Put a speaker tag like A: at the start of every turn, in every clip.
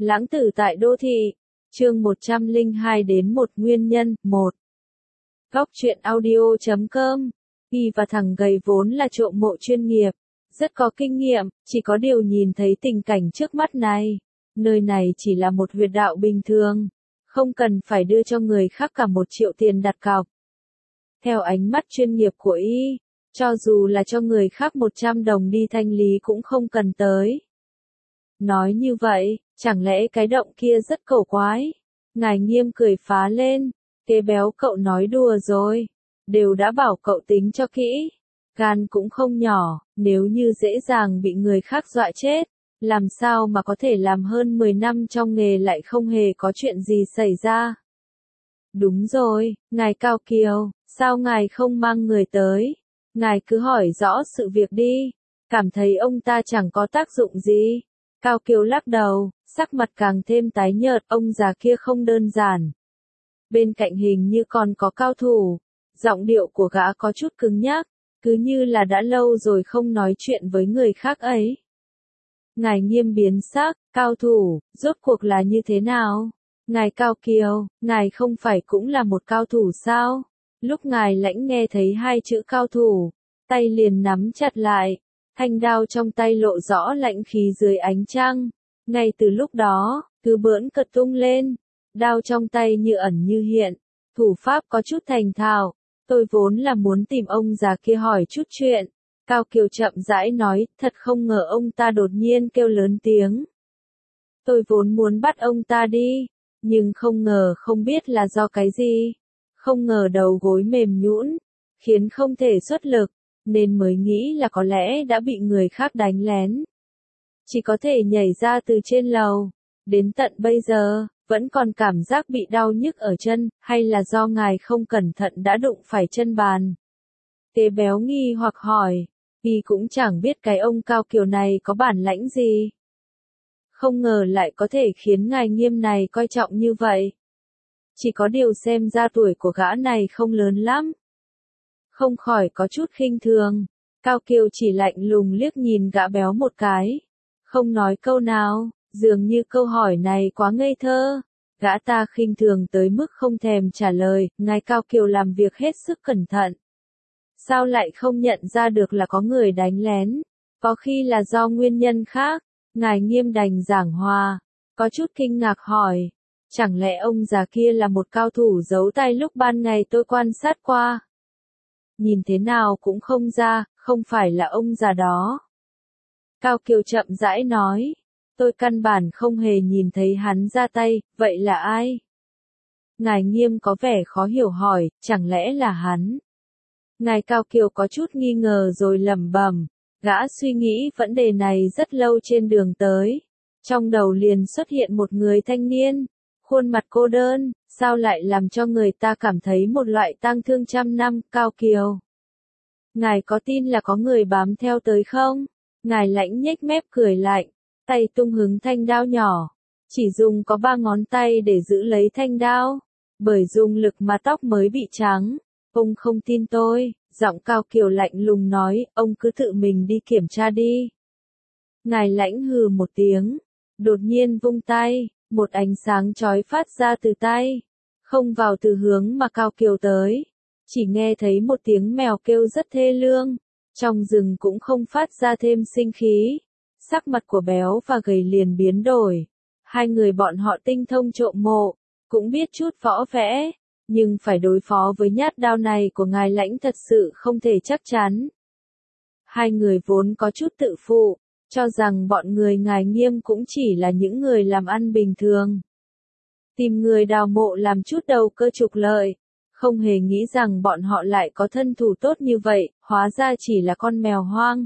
A: Lãng tử tại đô thị. Chương 102 đến một nguyên nhân. 1. Góc truyện audio.com. Y và thằng gầy vốn là trộm mộ chuyên nghiệp, rất có kinh nghiệm, chỉ có điều nhìn thấy tình cảnh trước mắt này. Nơi này chỉ là một huyệt đạo bình thường, không cần phải đưa cho người khác cả 1 triệu tiền đặt cọc. Theo ánh mắt chuyên nghiệp của Y, cho dù là cho người khác 100 đồng đi thanh lý cũng không cần tới. Nói như vậy, chẳng lẽ cái động kia rất cổ quái? Ngài Nghiêm cười phá lên, Tế Béo cậu nói đùa rồi, đều đã bảo cậu tính cho kỹ. Gan cũng không nhỏ, nếu như dễ dàng bị người khác dọa chết, làm sao mà có thể làm hơn 10 năm trong nghề lại không hề có chuyện gì xảy ra. Đúng rồi, ngài Cao Kiều, sao ngài không mang người tới? Ngài cứ hỏi rõ sự việc đi, cảm thấy ông ta chẳng có tác dụng gì. Cao Kiều lắc đầu, sắc mặt càng thêm tái nhợt, ông già kia không đơn giản. Bên cạnh hình như còn có cao thủ, giọng điệu của gã có chút cứng nhắc, cứ như là đã lâu rồi không nói chuyện với người khác ấy. Ngài Nghiêm biến sắc, cao thủ, rốt cuộc là như thế nào? Ngài Cao Kiều, ngài không phải cũng là một cao thủ sao? Lúc ngài Lãnh nghe thấy 2 chữ cao thủ, tay liền nắm chặt lại, thanh đao trong tay lộ rõ lạnh khí dưới ánh trăng. Ngay từ lúc đó, cứ bỡn cợt tung lên, đao trong tay như ẩn như hiện, thủ pháp có chút thành thạo. Tôi vốn là muốn tìm ông già kia hỏi chút chuyện. Cao Kiều chậm rãi nói, thật không ngờ ông ta đột nhiên kêu lớn tiếng. Tôi vốn muốn bắt ông ta đi, nhưng không ngờ không biết là do cái gì. Không ngờ đầu gối mềm nhũn, khiến không thể xuất lực, nên mới nghĩ là có lẽ đã bị người khác đánh lén. Chỉ có thể nhảy ra từ trên lầu, đến tận bây giờ, vẫn còn cảm giác bị đau nhức ở chân, hay là do ngài không cẩn thận đã đụng phải chân bàn? Tế Béo nghi hoặc hỏi, vì cũng chẳng biết cái ông Cao Kiều này có bản lãnh gì. Không ngờ lại có thể khiến ngài Nghiêm này coi trọng như vậy. Chỉ có điều xem ra tuổi của gã này không lớn lắm. Không khỏi có chút khinh thường, Cao Kiều chỉ lạnh lùng liếc nhìn gã béo một cái. Không nói câu nào, dường như câu hỏi này quá ngây thơ. Gã ta khinh thường tới mức không thèm trả lời, ngài Cao Kiều làm việc hết sức cẩn thận. Sao lại không nhận ra được là có người đánh lén? Có khi là do nguyên nhân khác. Ngài Nghiêm đành giảng hòa, có chút kinh ngạc hỏi. Chẳng lẽ ông già kia là một cao thủ giấu tay lúc ban ngày tôi quan sát qua? Nhìn thế nào cũng không ra, không phải là ông già đó. Cao Kiều chậm rãi nói, tôi căn bản không hề nhìn thấy hắn ra tay, vậy là ai? Ngài Nghiêm có vẻ khó hiểu hỏi, chẳng lẽ là hắn? Ngài Cao Kiều có chút nghi ngờ rồi lẩm bẩm, gã suy nghĩ vấn đề này rất lâu trên đường tới. Trong đầu liền xuất hiện một người thanh niên, khuôn mặt cô đơn, sao lại làm cho người ta cảm thấy một loại tang thương trăm năm. Cao Kiều, ngài có tin là có người bám theo tới không? Ngài Lãnh nhếch mép cười lạnh, tay tung hứng thanh đao nhỏ, chỉ dùng có 3 ngón tay để giữ lấy thanh đao, bởi dùng lực mà tóc mới bị trắng. Ông không tin tôi, giọng Cao Kiều lạnh lùng nói, ông cứ tự mình đi kiểm tra đi. Ngài Lãnh hừ một tiếng, đột nhiên vung tay, một ánh sáng chói phát ra từ tay, không vào từ hướng mà Cao Kiều tới. Chỉ nghe thấy một tiếng mèo kêu rất thê lương, trong rừng cũng không phát ra thêm sinh khí. Sắc mặt của Béo và Gầy liền biến đổi. 2 người bọn họ tinh thông trộm mộ, cũng biết chút võ vẽ, nhưng phải đối phó với nhát đao này của ngài Lãnh thật sự không thể chắc chắn. 2 người vốn có chút tự phụ, cho rằng bọn người ngài Nghiêm cũng chỉ là những người làm ăn bình thường. Tìm người đào mộ làm chút đầu cơ trục lợi, không hề nghĩ rằng bọn họ lại có thân thủ tốt như vậy, hóa ra chỉ là con mèo hoang.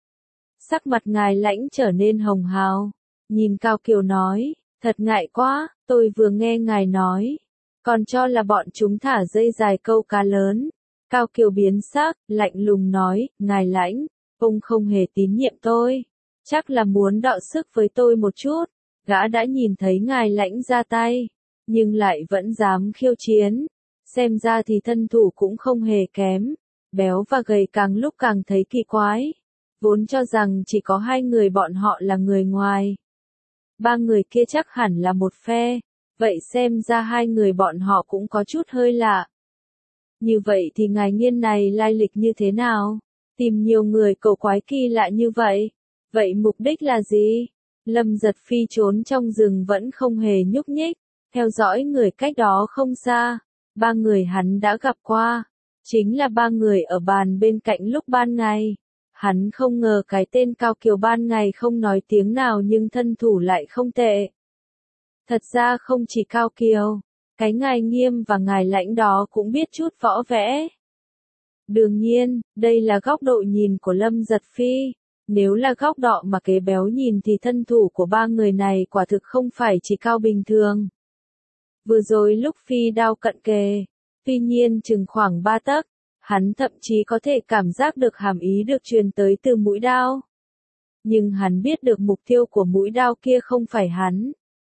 A: Sắc mặt ngài Lãnh trở nên hồng hào, nhìn Cao Kiều nói, thật ngại quá, tôi vừa nghe ngài nói, còn cho là bọn chúng thả dây dài câu cá lớn. Cao Kiều biến sắc, lạnh lùng nói, ngài Lãnh, ông không hề tín nhiệm tôi, chắc là muốn đọ sức với tôi một chút. Gã đã nhìn thấy ngài Lãnh ra tay, nhưng lại vẫn dám khiêu chiến, xem ra thì thân thủ cũng không hề kém. Béo và Gầy càng lúc càng thấy kỳ quái, vốn cho rằng chỉ có 2 người bọn họ là người ngoài. Ba người kia chắc hẳn là một phe, vậy xem ra hai người bọn họ cũng có chút hơi lạ. Như vậy thì ngài Nghiên này lai lịch như thế nào? Tìm nhiều người cổ quái kỳ lạ như vậy. Vậy mục đích là gì? Lâm Giật Phi trốn trong rừng vẫn không hề nhúc nhích, theo dõi người cách đó không xa. Ba người hắn đã gặp qua, chính là ba người ở bàn bên cạnh lúc ban ngày. Hắn không ngờ cái tên Cao Kiều ban ngày không nói tiếng nào nhưng thân thủ lại không tệ. Thật ra không chỉ Cao Kiều, cái ngài Nghiêm và ngài Lãnh đó cũng biết chút võ vẽ. Đương nhiên, đây là góc độ nhìn của Lâm Giật Phi. Nếu là góc độ mà Kế Béo nhìn thì thân thủ của ba người này quả thực không phải chỉ cao bình thường. Vừa rồi lúc phi đao cận kề, tuy nhiên chừng khoảng 3 tấc, hắn thậm chí có thể cảm giác được hàm ý được truyền tới từ mũi đao. Nhưng hắn biết được mục tiêu của mũi đao kia không phải hắn.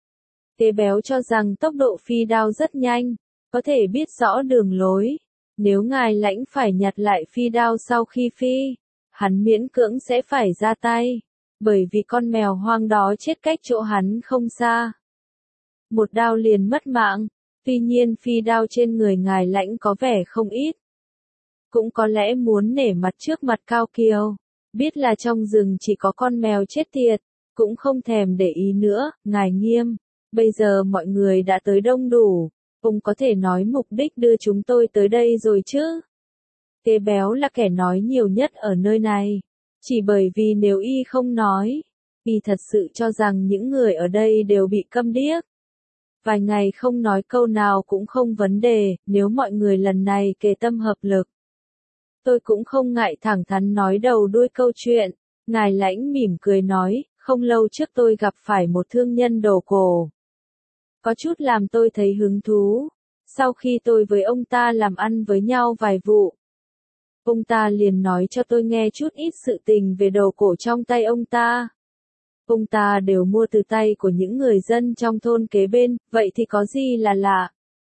A: Kế Béo cho rằng tốc độ phi đao rất nhanh, có thể biết rõ đường lối. Nếu ngài Lãnh phải nhặt lại phi đao sau khi phi, hắn miễn cưỡng sẽ phải ra tay, bởi vì con mèo hoang đó chết cách chỗ hắn không xa. Một đao liền mất mạng, tuy nhiên phi đao trên người ngài Lãnh có vẻ không ít. Cũng có lẽ muốn nể mặt trước mặt Cao Kiều, biết là trong rừng chỉ có con mèo chết tiệt, cũng không thèm để ý nữa. Ngài Nghiêm, bây giờ mọi người đã tới đông đủ, ông có thể nói mục đích đưa chúng tôi tới đây rồi chứ? Kế Béo là kẻ nói nhiều nhất ở nơi này, chỉ bởi vì nếu y không nói, y thật sự cho rằng những người ở đây đều bị câm điếc. Vài ngày không nói câu nào cũng không vấn đề, nếu mọi người lần này kề tâm hợp lực. Tôi cũng không ngại thẳng thắn nói đầu đuôi câu chuyện. Ngài Lãnh mỉm cười nói, không lâu trước tôi gặp phải một thương nhân đồ cổ. Có chút làm tôi thấy hứng thú. Sau khi tôi với ông ta làm ăn với nhau vài vụ, ông ta liền nói cho tôi nghe chút ít sự tình về đồ cổ trong tay ông ta. Ông ta đều mua từ tay của những người dân trong thôn kế bên, vậy thì có gì là lạ?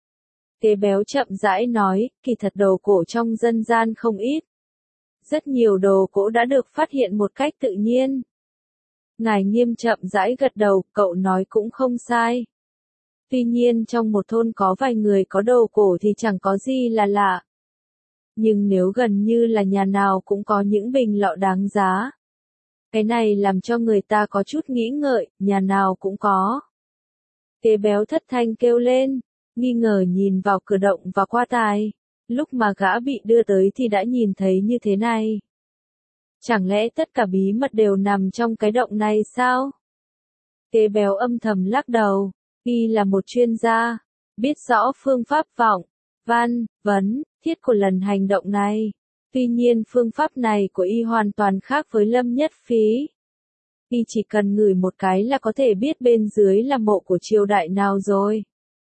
A: Kế Béo chậm rãi nói, kỳ thật đồ cổ trong dân gian không ít. Rất nhiều đồ cổ đã được phát hiện một cách tự nhiên. Ngài Nghiêm chậm rãi gật đầu, cậu nói cũng không sai. Tuy nhiên trong một thôn có vài người có đồ cổ thì chẳng có gì là lạ. Nhưng nếu gần như là nhà nào cũng có những bình lọ đáng giá, cái này làm cho người ta có chút nghĩ ngợi, nhà nào cũng có. Kế Béo thất thanh kêu lên, nghi ngờ nhìn vào cửa động và qua tài. Lúc mà gã bị đưa tới thì đã nhìn thấy như thế này. Chẳng lẽ tất cả bí mật đều nằm trong cái động này sao? Kế Béo âm thầm lắc đầu, y là một chuyên gia, biết rõ phương pháp vọng, văn, vấn, thiết của lần hành động này. Tuy nhiên phương pháp này của y hoàn toàn khác với Lâm Nhất Phí. Y chỉ cần ngửi một cái là có thể biết bên dưới là mộ của triều đại nào rồi.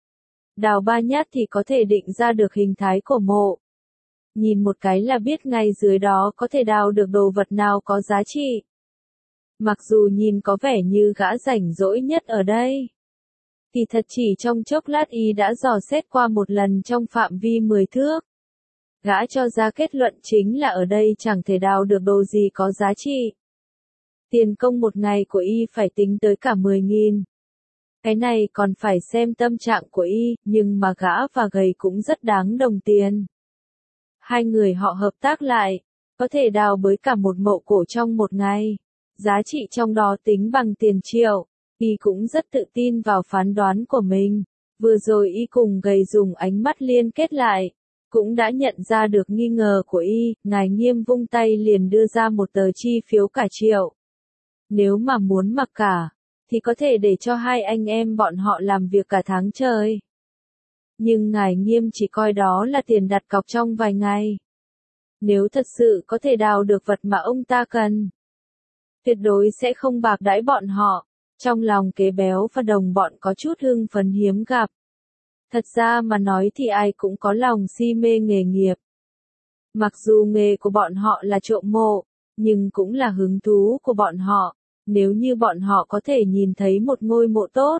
A: Đào 3 nhát thì có thể định ra được hình thái của mộ. Nhìn một cái là biết ngay dưới đó có thể đào được đồ vật nào có giá trị. Mặc dù nhìn có vẻ như gã rảnh rỗi nhất ở đây, thì thật chỉ trong chốc lát y đã dò xét qua một lần trong phạm vi 10 thước. Gã cho ra kết luận chính là ở đây chẳng thể đào được đồ gì có giá trị. Tiền công một ngày của y phải tính tới cả 10.000. Cái này còn phải xem tâm trạng của y, nhưng mà gã và gầy cũng rất đáng đồng tiền. Hai người họ hợp tác lại, có thể đào bới cả một mộ cổ trong một ngày. Giá trị trong đó tính bằng tiền triệu. Y cũng rất tự tin vào phán đoán của mình. Vừa rồi y cùng gầy dùng ánh mắt liên kết lại, cũng đã nhận ra được nghi ngờ của y. Ngài Nghiêm vung tay liền đưa ra một tờ chi phiếu cả triệu. Nếu mà muốn mặc cả, thì có thể để cho hai anh em bọn họ làm việc cả tháng trời. Nhưng ngài Nghiêm chỉ coi đó là tiền đặt cọc trong vài ngày. Nếu thật sự có thể đào được vật mà ông ta cần, tuyệt đối sẽ không bạc đãi bọn họ. Trong lòng Kế Béo và đồng bọn có chút hưng phấn hiếm gặp. Thật ra mà nói thì ai cũng có lòng si mê nghề nghiệp. Mặc dù nghề của bọn họ là trộm mộ, nhưng cũng là hứng thú của bọn họ. Nếu như bọn họ có thể nhìn thấy một ngôi mộ tốt,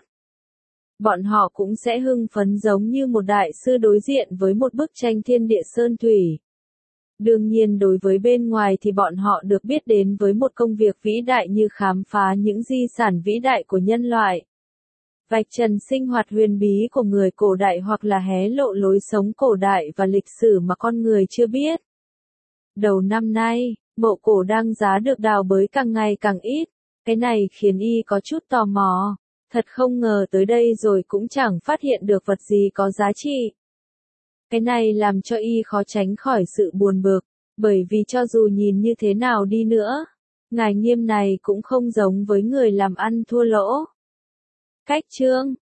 A: bọn họ cũng sẽ hưng phấn giống như một đại sư đối diện với một bức tranh thiên địa sơn thủy. Đương nhiên đối với bên ngoài thì bọn họ được biết đến với một công việc vĩ đại như khám phá những di sản vĩ đại của nhân loại. Vạch trần sinh hoạt huyền bí của người cổ đại hoặc là hé lộ lối sống cổ đại và lịch sử mà con người chưa biết. Đầu năm nay, mộ cổ đang giá được đào bới càng ngày càng ít. Cái này khiến y có chút tò mò. Thật không ngờ tới đây rồi cũng chẳng phát hiện được vật gì có giá trị. Cái này làm cho y khó tránh khỏi sự buồn bực, bởi vì cho dù nhìn như thế nào đi nữa, ngài Nghiêm này cũng không giống với người làm ăn thua lỗ. Cách chương